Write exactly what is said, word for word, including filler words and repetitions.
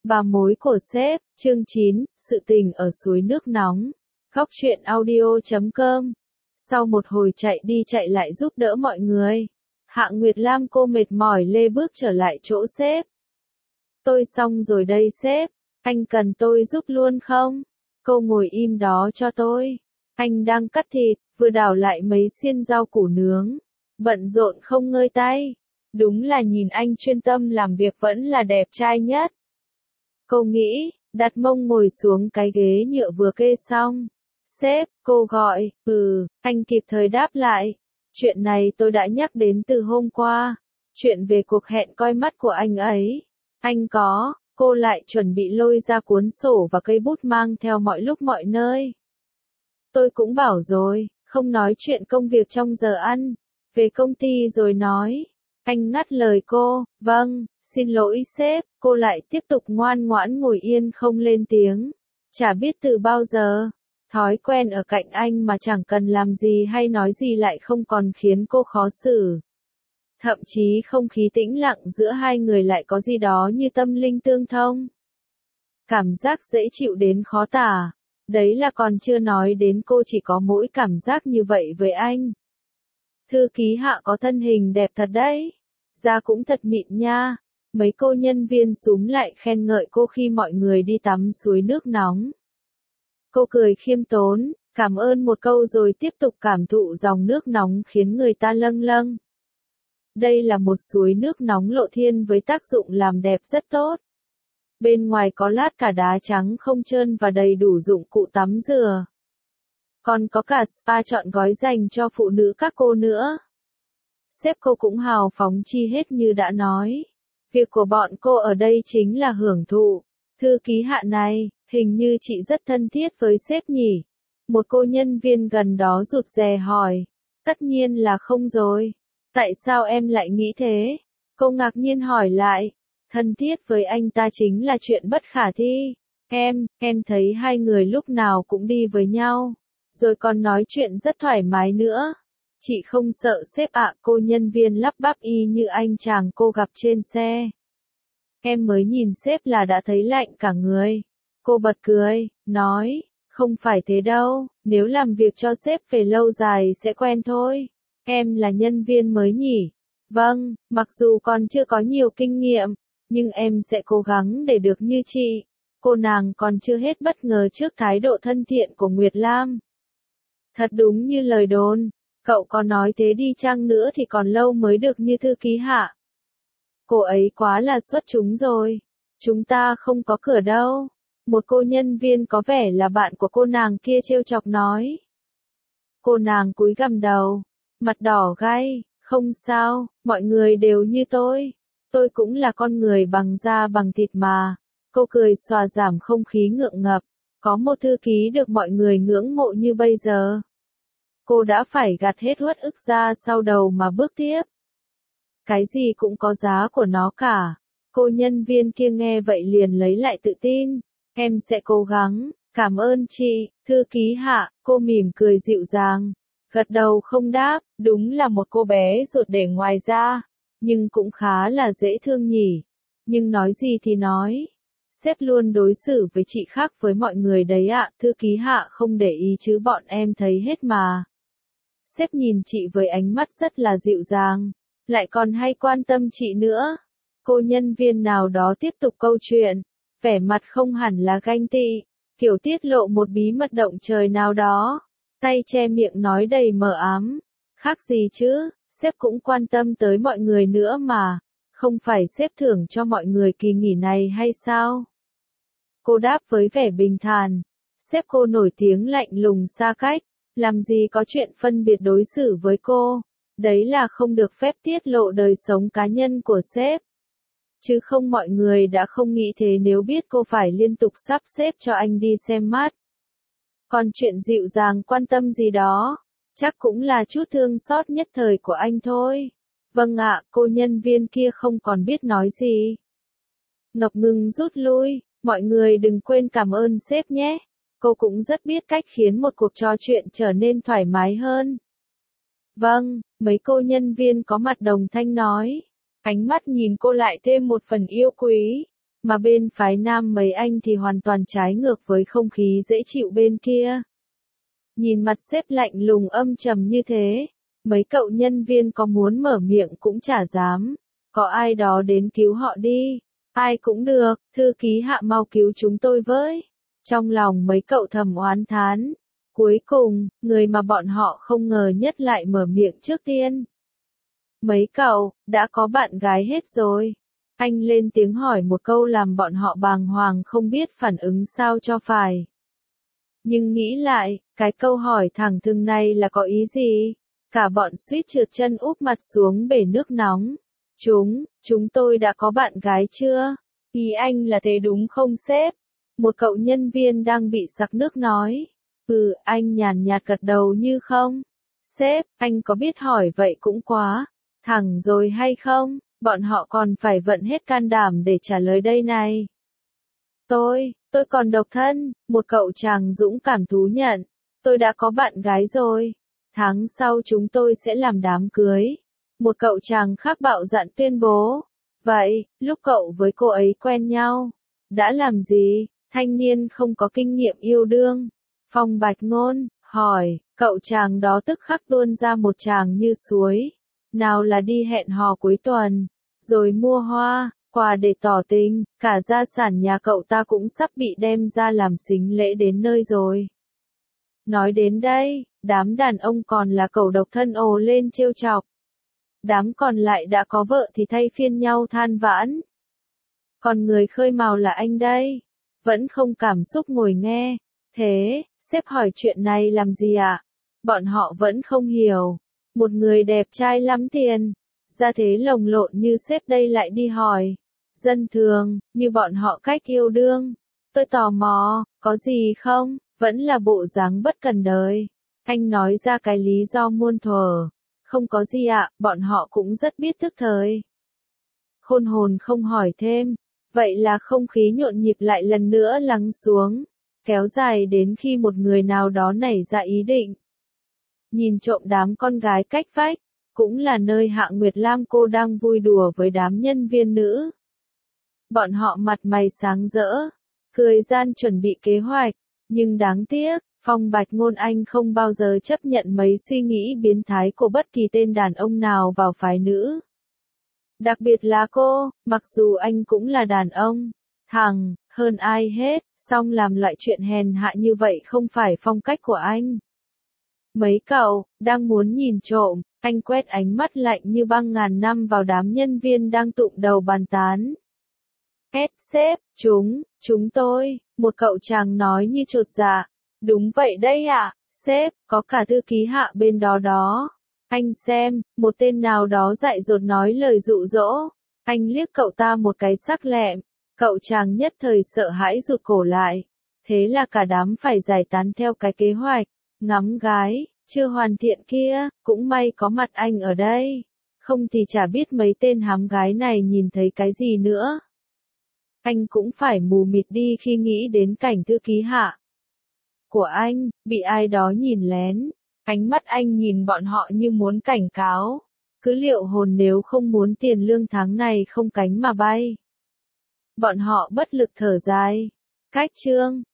Bà mối của sếp, chương chín, sự tình ở suối nước nóng. Góc truyện audio chấm com. Sau một hồi chạy đi chạy lại giúp đỡ mọi người, Hạ Nguyệt Lam cô mệt mỏi lê bước trở lại chỗ sếp. Tôi xong rồi đây sếp, anh cần tôi giúp luôn không? Cô ngồi im đó cho tôi. Anh đang cắt thịt, vừa đảo lại mấy xiên rau củ nướng. Bận rộn không ngơi tay. Đúng là nhìn anh chuyên tâm làm việc vẫn là đẹp trai nhất. Cô nghĩ, đặt mông ngồi xuống cái ghế nhựa vừa kê xong. Sếp, cô gọi, ừ, anh kịp thời đáp lại. Chuyện này tôi đã nhắc đến từ hôm qua. Chuyện về cuộc hẹn coi mắt của anh ấy. Anh có, cô lại chuẩn bị lôi ra cuốn sổ và cây bút mang theo mọi lúc mọi nơi. Tôi cũng bảo rồi, không nói chuyện công việc trong giờ ăn. Về công ty rồi nói. Anh ngắt lời cô, vâng, xin lỗi sếp, cô lại tiếp tục ngoan ngoãn ngồi yên không lên tiếng. Chả biết từ bao giờ, thói quen ở cạnh anh mà chẳng cần làm gì hay nói gì lại không còn khiến cô khó xử. Thậm chí không khí tĩnh lặng giữa hai người lại có gì đó như tâm linh tương thông. Cảm giác dễ chịu đến khó tả. Đấy là còn chưa nói đến cô chỉ có mỗi cảm giác như vậy với anh. Thư ký Hạ có thân hình đẹp thật đấy. Da cũng thật mịn nha. Mấy cô nhân viên súm lại khen ngợi cô khi mọi người đi tắm suối nước nóng. Cô cười khiêm tốn, cảm ơn một câu rồi tiếp tục cảm thụ dòng nước nóng khiến người ta lâng lâng. Đây là một suối nước nóng lộ thiên với tác dụng làm đẹp rất tốt. Bên ngoài có lát cả đá trắng không trơn và đầy đủ dụng cụ tắm rửa. Còn có cả spa trọn gói dành cho phụ nữ các cô nữa. Sếp cô cũng hào phóng chi hết như đã nói. Việc của bọn cô ở đây chính là hưởng thụ. Thư ký Hạ này, hình như chị rất thân thiết với sếp nhỉ? Một cô nhân viên gần đó rụt rè hỏi. Tất nhiên là không rồi. Tại sao em lại nghĩ thế? Cô ngạc nhiên hỏi lại. Thân thiết với anh ta chính là chuyện bất khả thi. Em, em thấy hai người lúc nào cũng đi với nhau. Rồi còn nói chuyện rất thoải mái nữa. Chị không sợ sếp ạ, cô nhân viên lắp bắp y như anh chàng cô gặp trên xe. Em mới nhìn sếp là đã thấy lạnh cả người. Cô bật cười, nói, không phải thế đâu, nếu làm việc cho sếp về lâu dài sẽ quen thôi. Em là nhân viên mới nhỉ? Vâng, mặc dù còn chưa có nhiều kinh nghiệm, nhưng em sẽ cố gắng để được như chị. Cô nàng còn chưa hết bất ngờ trước thái độ thân thiện của Nguyệt Lam. Thật đúng như lời đồn. Cậu có nói thế đi chăng nữa thì còn lâu mới được như thư ký Hạ. Cô ấy quá là xuất chúng rồi. Chúng ta không có cửa đâu. Một cô nhân viên có vẻ là bạn của cô nàng kia trêu chọc nói. Cô nàng cúi gằm đầu, mặt đỏ gay, không sao, mọi người đều như tôi. Tôi cũng là con người bằng da bằng thịt mà. Cô cười xòa giảm không khí ngượng ngập. Có một thư ký được mọi người ngưỡng mộ như bây giờ. Cô đã phải gạt hết uất ức ra sau đầu mà bước tiếp. Cái gì cũng có giá của nó cả. Cô nhân viên kia nghe vậy liền lấy lại tự tin. Em sẽ cố gắng, cảm ơn chị, thư ký Hạ, cô mỉm cười dịu dàng. Gật đầu không đáp, đúng là một cô bé ruột để ngoài ra. Nhưng cũng khá là dễ thương nhỉ. Nhưng nói gì thì nói. Sếp luôn đối xử với chị khác với mọi người đấy ạ, thư ký Hạ không để ý chứ bọn em thấy hết mà. Sếp nhìn chị với ánh mắt rất là dịu dàng, lại còn hay quan tâm chị nữa. Cô nhân viên nào đó tiếp tục câu chuyện, vẻ mặt không hẳn là ganh tị, kiểu tiết lộ một bí mật động trời nào đó, tay che miệng nói đầy mờ ám. Khác gì chứ, sếp cũng quan tâm tới mọi người nữa mà, không phải sếp thưởng cho mọi người kỳ nghỉ này hay sao? Cô đáp với vẻ bình thản, sếp cô nổi tiếng lạnh lùng xa cách. Làm gì có chuyện phân biệt đối xử với cô, đấy là không được phép tiết lộ đời sống cá nhân của sếp. Chứ không mọi người đã không nghĩ thế nếu biết cô phải liên tục sắp xếp cho anh đi xem mắt. Còn chuyện dịu dàng quan tâm gì đó, chắc cũng là chút thương xót nhất thời của anh thôi. Vâng ạ, cô nhân viên kia không còn biết nói gì. Ngập ngừng rút lui, mọi người đừng quên cảm ơn sếp nhé. Cô cũng rất biết cách khiến một cuộc trò chuyện trở nên thoải mái hơn. Vâng, mấy cô nhân viên có mặt đồng thanh nói. Ánh mắt nhìn cô lại thêm một phần yêu quý. mà bên phái nam mấy anh thì hoàn toàn trái ngược với không khí dễ chịu bên kia. Nhìn mặt sếp lạnh lùng âm trầm như thế, mấy cậu nhân viên có muốn mở miệng cũng chả dám, có ai đó đến cứu họ đi, ai cũng được, thư ký Hạ mau cứu chúng tôi với. Trong lòng mấy cậu thầm oán thán, cuối cùng, người mà bọn họ không ngờ nhất lại mở miệng trước tiên. Mấy cậu, đã có bạn gái hết rồi. Anh lên tiếng hỏi một câu làm bọn họ bàng hoàng không biết phản ứng sao cho phải. Nhưng nghĩ lại, cái câu hỏi thẳng thừng này là có ý gì? Cả bọn suýt trượt chân úp mặt xuống bể nước nóng. Chúng, chúng tôi đã có bạn gái chưa? Ý anh là thế đúng không sếp? Một cậu nhân viên đang bị sặc nước nói. Ừ, anh nhàn nhạt gật đầu như không. Sếp, anh có biết hỏi vậy cũng quá thẳng rồi hay không? Bọn họ còn phải vận hết can đảm để trả lời đây này. Tôi, tôi còn độc thân, một cậu chàng dũng cảm thú nhận. Tôi đã có bạn gái rồi. Tháng sau chúng tôi sẽ làm đám cưới. Một cậu chàng khác bạo dạn tuyên bố. Vậy, lúc cậu với cô ấy quen nhau, đã làm gì? Thanh niên không có kinh nghiệm yêu đương. Phong Bạch Ngôn, hỏi, cậu chàng đó tức khắc tuôn ra một tràng như suối. Nào là đi hẹn hò cuối tuần, rồi mua hoa, quà để tỏ tình, cả gia sản nhà cậu ta cũng sắp bị đem ra làm sính lễ đến nơi rồi. Nói đến đây, đám đàn ông còn là cậu độc thân ồ lên trêu chọc. Đám còn lại đã có vợ thì thay phiên nhau than vãn. Còn người khơi mào là anh đây, vẫn không cảm xúc ngồi nghe. Thế, sếp hỏi chuyện này làm gì ạ? Bọn họ vẫn không hiểu. Một người đẹp trai lắm tiền, ra thế lồng lộn như sếp đây lại đi hỏi. Dân thường, như bọn họ cách yêu đương. Tôi tò mò, có gì không? Vẫn là bộ dáng bất cần đời. Anh nói ra cái lý do muôn thuở. Không có gì ạ, bọn họ cũng rất biết thức thời. Khôn hồn không hỏi thêm. Vậy là không khí nhộn nhịp lại lần nữa lắng xuống. Kéo dài đến khi một người nào đó nảy ra ý định. Nhìn trộm đám con gái cách vách, cũng là nơi Hạ Nguyệt Lam cô đang vui đùa với đám nhân viên nữ. Bọn họ mặt mày sáng rỡ, cười gian chuẩn bị kế hoạch, nhưng đáng tiếc, Phong Bạch Ngôn Anh không bao giờ chấp nhận mấy suy nghĩ biến thái của bất kỳ tên đàn ông nào vào phái nữ. Đặc biệt là cô, mặc dù anh cũng là đàn ông, thằng, hơn ai hết, song làm loại chuyện hèn hạ như vậy không phải phong cách của anh. Mấy cậu, đang muốn nhìn trộm, anh quét ánh mắt lạnh như băng ngàn năm vào đám nhân viên đang tụng đầu bàn tán. Hét sếp, chúng, chúng tôi, một cậu chàng nói như chột dạ. Đúng vậy đây ạ, sếp, có cả thư ký Hạ bên đó đó. Anh xem, một tên nào đó dại dột nói lời dụ dỗ. Anh liếc cậu ta một cái sắc lẹm. Cậu chàng nhất thời sợ hãi rụt cổ lại. Thế là cả đám phải giải tán theo cái kế hoạch. Ngắm gái, chưa hoàn thiện kia, cũng may có mặt anh ở đây. Không thì chả biết mấy tên hám gái này nhìn thấy cái gì nữa. Anh cũng phải mù mịt đi khi nghĩ đến cảnh thư ký Hạ của anh, bị ai đó nhìn lén. Ánh mắt anh nhìn bọn họ như muốn cảnh cáo. Cứ liệu hồn nếu không muốn tiền lương tháng này không cánh mà bay. Bọn họ bất lực thở dài. Cách chương